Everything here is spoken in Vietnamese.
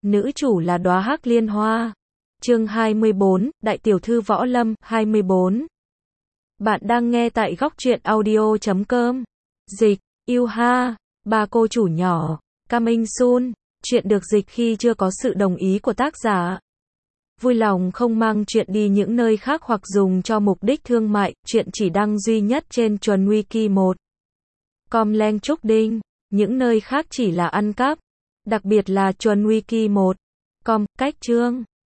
Nữ chủ là đóa hắc liên hoa. Chương 24, Đại tiểu thư võ lâm, 24. Bạn đang nghe tại góc truyện audio.com. Dịch, yêu ha, ba cô chủ nhỏ, Cam Minh Sun. Chuyện được dịch khi chưa có sự đồng ý của tác giả. Vui lòng không mang chuyện đi những nơi khác hoặc dùng cho mục đích thương mại, chuyện chỉ đăng duy nhất trên Chuẩn Wiki 1. Com Leng Trúc Đinh, những nơi khác chỉ là ăn cắp. Đặc biệt là Chuẩn Wiki 1. Com, cách chương.